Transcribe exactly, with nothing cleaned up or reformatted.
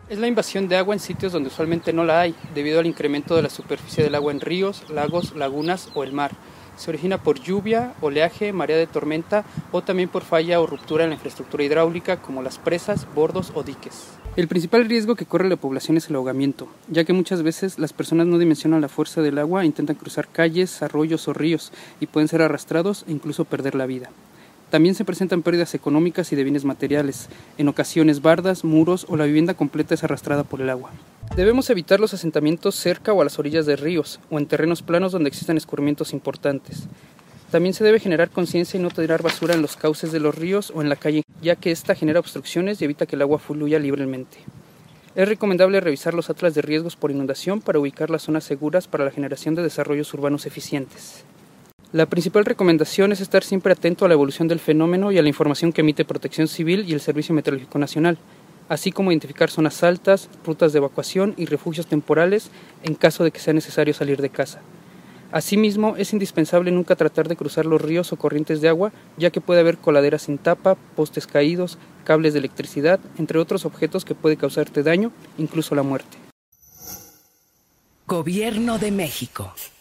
Es la invasión de agua en sitios donde usualmente no la hay, debido al incremento de la superficie del agua en ríos, lagos, lagunas o el mar. Se origina por lluvia, oleaje, marea de tormenta o también por falla o ruptura en la infraestructura hidráulica como las presas, bordos o diques. El principal riesgo que corre la población es el ahogamiento, ya que muchas veces las personas no dimensionan la fuerza del agua e intentan cruzar calles, arroyos o ríos y pueden ser arrastrados e incluso perder la vida. También se presentan pérdidas económicas y de bienes materiales. En ocasiones bardas, muros o la vivienda completa es arrastrada por el agua. Debemos evitar los asentamientos cerca o a las orillas de ríos o en terrenos planos donde existan escurrimientos importantes. También se debe generar conciencia y no tirar basura en los cauces de los ríos o en la calle, ya que esta genera obstrucciones y evita que el agua fluya libremente. Es recomendable revisar los atlas de riesgos por inundación para ubicar las zonas seguras para la generación de desarrollos urbanos eficientes. La principal recomendación es estar siempre atento a la evolución del fenómeno y a la información que emite Protección Civil y el Servicio Meteorológico Nacional, así como identificar zonas altas, rutas de evacuación y refugios temporales en caso de que sea necesario salir de casa. Asimismo, es indispensable nunca tratar de cruzar los ríos o corrientes de agua, ya que puede haber coladeras sin tapa, postes caídos, cables de electricidad, entre otros objetos que puede causarte daño, incluso la muerte. Gobierno de México.